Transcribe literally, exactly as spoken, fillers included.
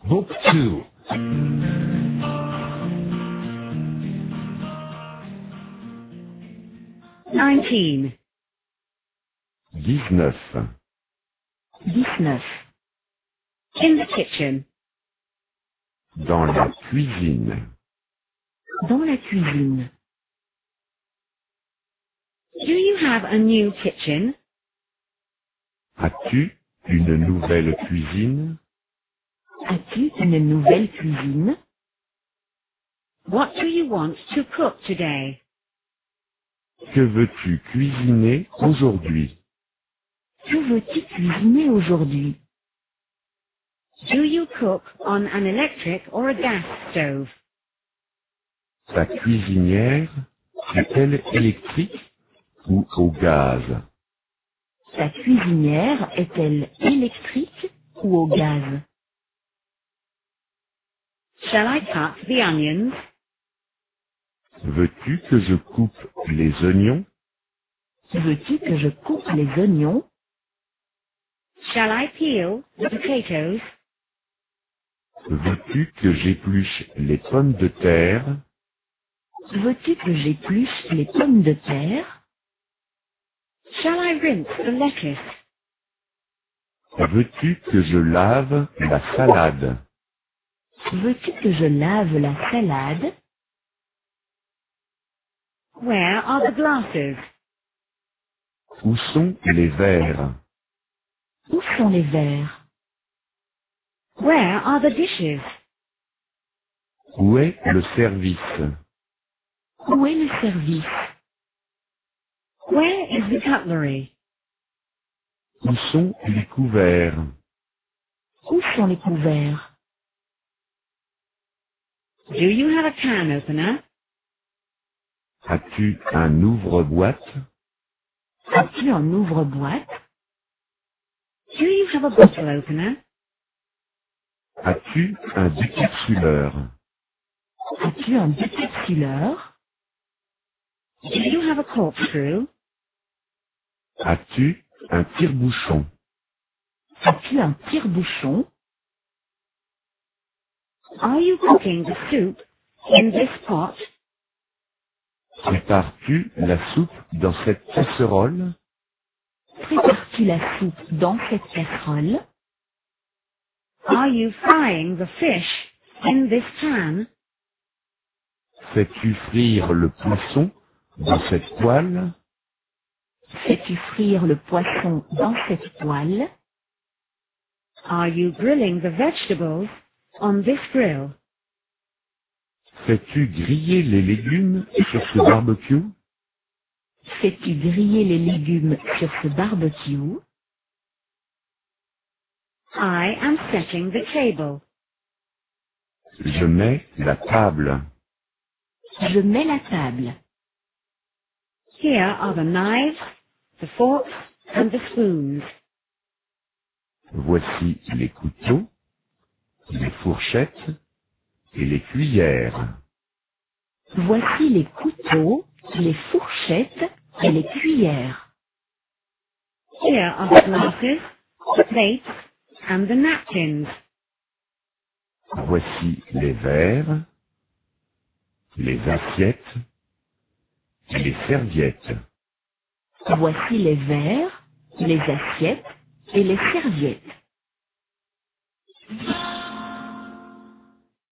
Book two. nineteen. dix-neuf. dix-neuf. In the kitchen. Dans la cuisine. Dans la cuisine. Do you have a new kitchen? As-tu une nouvelle cuisine? As-tu une nouvelle cuisine? What do you want to cook today? Que veux-tu cuisiner aujourd'hui? Que veux-tu cuisiner aujourd'hui? Do you cook on an electric or a gas stove? Ta cuisinière est-elle électrique ou au gaz? Ta cuisinière est-elle électrique ou au gaz? Shall I cut the onions? Veux-tu que je coupe les oignons? Veux-tu que je coupe les oignons? Shall I peel the potatoes? Veux-tu que j'épluche les pommes de terre? Veux-tu que j'épluche les pommes de terre? Shall I rinse the lettuce? Veux-tu que je lave la salade? Veux-tu que je lave la salade? Where are the glasses? Où sont les verres? Où sont les verres? Where are the dishes? Où est le service? Où est le service? Where is the cutlery? Où sont les couverts? Où sont les couverts? Do you have a can opener? As-tu un ouvre-boîte? As-tu un ouvre-boîte? Do you have a bottle opener? As-tu un décapsuleur? As-tu un décapsuleur? Do you have a corkscrew? As-tu un tire-bouchon? As-tu un tire-bouchon? Are you cooking the soup in this pot? Prépares-tu la soupe dans cette casserole? Prépares-tu la soupe dans cette casserole? Are you frying the fish in this pan? Fais-tu frire le poisson dans cette poêle? Fais-tu frire le poisson dans cette poêle? Are you grilling the vegetables on this grill? Fais-tu griller les légumes sur ce barbecue? Fais-tu griller les légumes sur ce barbecue? I am setting the table. Je mets la table. Je mets la table. Here are the knives, the forks, and the spoons. Voici les couteaux, les fourchettes et les cuillères. Voici les couteaux, les fourchettes et les cuillères. Here are the glasses, the plates, and the napkins. Voici les verres, les assiettes et les serviettes. Voici les verres, les assiettes et les serviettes.